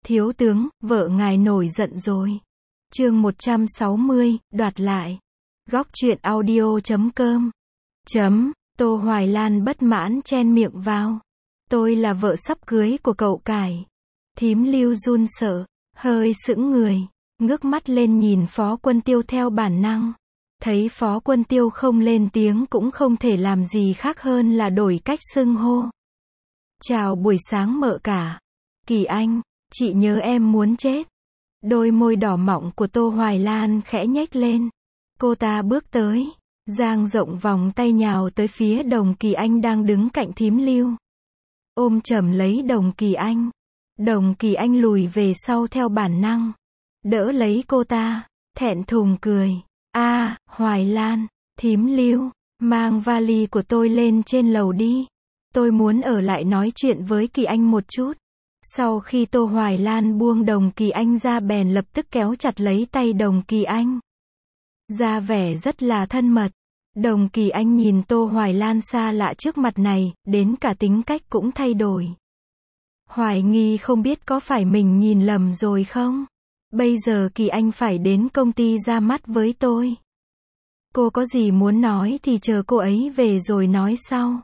Thiếu tướng, vợ ngài nổi giận rồi. Chương 160, đoạt lại. Góc truyện audio.com. Tô Hoài Lan bất mãn chen miệng vào. Tôi là vợ sắp cưới của cậu Cải. Thím Lưu run sợ, hơi sững người, ngước mắt lên nhìn Phó Quân Tiêu theo bản năng. Thấy Phó Quân Tiêu không lên tiếng cũng không thể làm gì khác hơn là đổi cách xưng hô. Chào buổi sáng mợ cả. Kỳ Anh, chị nhớ em muốn chết. Đôi môi đỏ mọng của Tô Hoài Lan khẽ nhếch lên. Cô ta bước tới, dang rộng vòng tay nhào tới phía Đồng Kỳ Anh đang đứng cạnh thím Lưu. Ôm chầm lấy Đồng Kỳ Anh. Đồng Kỳ Anh lùi về sau theo bản năng. Đỡ lấy cô ta, thẹn thùng cười. Hoài Lan, thím Lưu, mang vali của tôi lên trên lầu đi. Tôi muốn ở lại nói chuyện với Kỳ Anh một chút. Sau khi Tô Hoài Lan buông Đồng Kỳ Anh ra bèn lập tức kéo chặt lấy tay Đồng Kỳ Anh. Ra vẻ rất là thân mật. Đồng Kỳ Anh nhìn Tô Hoài Lan xa lạ trước mặt này, đến cả tính cách cũng thay đổi. Hoài nghi không biết có phải mình nhìn lầm rồi không? Bây giờ Kỳ Anh phải đến công ty ra mắt với tôi. Cô có gì muốn nói thì chờ cô ấy về rồi nói sau.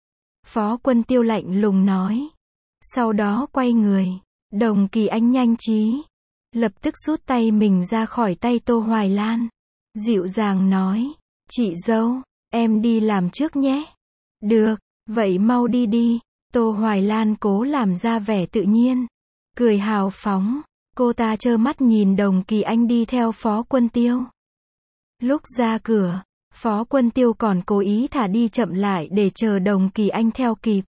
Phó Quân Tiêu lạnh lùng nói. Sau đó quay người. Đồng Kỳ Anh nhanh trí. Lập tức rút tay mình ra khỏi tay Tô Hoài Lan. Dịu dàng nói. Chị dâu, em đi làm trước nhé. Được, vậy mau đi đi. Tô Hoài Lan cố làm ra vẻ tự nhiên. Cười hào phóng. Cô ta trơ mắt nhìn Đồng Kỳ Anh đi theo Phó Quân Tiêu. Lúc ra cửa, Phó Quân Tiêu còn cố ý thả đi chậm lại để chờ Đồng Kỳ Anh theo kịp.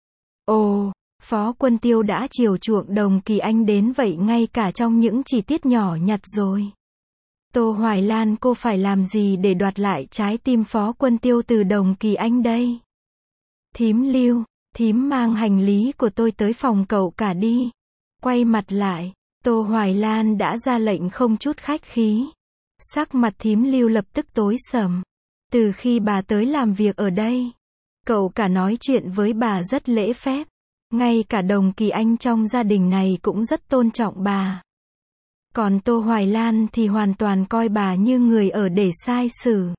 Ồ, Phó Quân Tiêu đã chiều chuộng Đồng Kỳ Anh đến vậy ngay cả trong những chi tiết nhỏ nhặt rồi. Tô Hoài Lan, cô phải làm gì để đoạt lại trái tim Phó Quân Tiêu từ Đồng Kỳ Anh đây? Thím Lưu, thím mang hành lý của tôi tới phòng cậu cả đi. Quay mặt lại, Tô Hoài Lan đã ra lệnh không chút khách khí. Sắc mặt thím Lưu lập tức tối sầm. Từ khi bà tới làm việc ở đây, cậu cả nói chuyện với bà rất lễ phép. Ngay cả Đồng Kỳ Anh trong gia đình này cũng rất tôn trọng bà. Còn Tô Hoài Lan thì hoàn toàn coi bà như người ở để sai xử.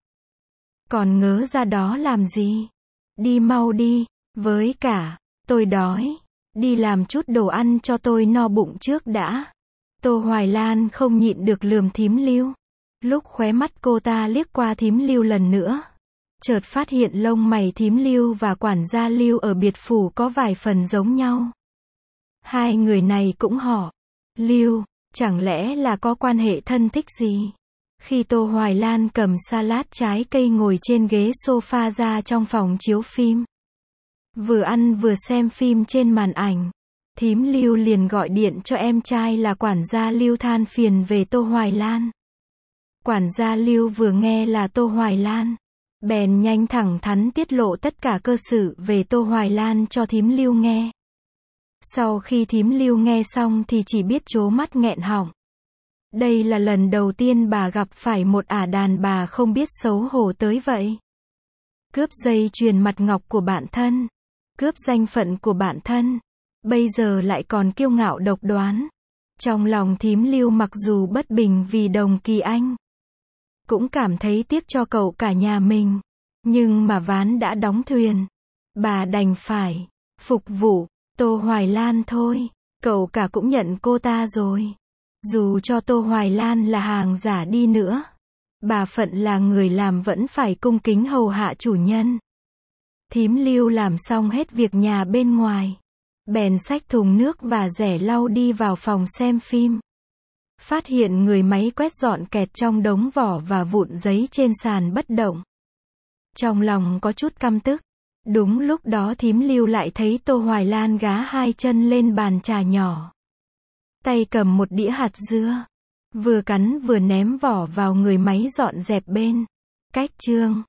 Còn ngớ ra đó làm gì? Đi mau đi, với cả, tôi đói. Đi làm chút đồ ăn cho tôi no bụng trước đã. Tô Hoài Lan không nhịn được lườm thím Lưu. Lúc khóe mắt cô ta liếc qua thím Lưu lần nữa, chợt phát hiện lông mày thím Lưu và quản gia Lưu ở biệt phủ có vài phần giống nhau. Hai người này cũng họ Lưu, chẳng lẽ là có quan hệ thân thích gì? Khi Tô Hoài Lan cầm salad trái cây ngồi trên ghế sofa ra trong phòng chiếu phim, vừa ăn vừa xem phim trên màn ảnh, thím Lưu liền gọi điện cho em trai là quản gia Lưu than phiền về Tô Hoài Lan. Quản gia Lưu vừa nghe là Tô Hoài Lan, bèn nhanh thẳng thắn tiết lộ tất cả cơ sự về Tô Hoài Lan cho thím Lưu nghe. Sau khi thím Lưu nghe xong thì chỉ biết trố mắt nghẹn họng. Đây là lần đầu tiên bà gặp phải một ả đàn bà không biết xấu hổ tới vậy. Cướp dây chuyền mặt ngọc của bạn thân, cướp danh phận của bạn thân, bây giờ lại còn kiêu ngạo độc đoán. Trong lòng thím Lưu mặc dù bất bình vì Đồng Kỳ Anh, cũng cảm thấy tiếc cho cậu cả nhà mình, nhưng mà ván đã đóng thuyền, bà đành phải phục vụ Tô Hoài Lan thôi. Cậu cả cũng nhận cô ta rồi. Dù cho Tô Hoài Lan là hàng giả đi nữa, bà phận là người làm vẫn phải cung kính hầu hạ chủ nhân. Thím Lưu làm xong hết việc nhà bên ngoài, bèn xách thùng nước và rẻ lau đi vào phòng xem phim. Phát hiện người máy quét dọn kẹt trong đống vỏ và vụn giấy trên sàn bất động. Trong lòng có chút căm tức. Đúng lúc đó thím Lưu lại thấy Tô Hoài Lan gá hai chân lên bàn trà nhỏ, tay cầm một đĩa hạt dưa, vừa cắn vừa ném vỏ vào người máy dọn dẹp bên. Cách chương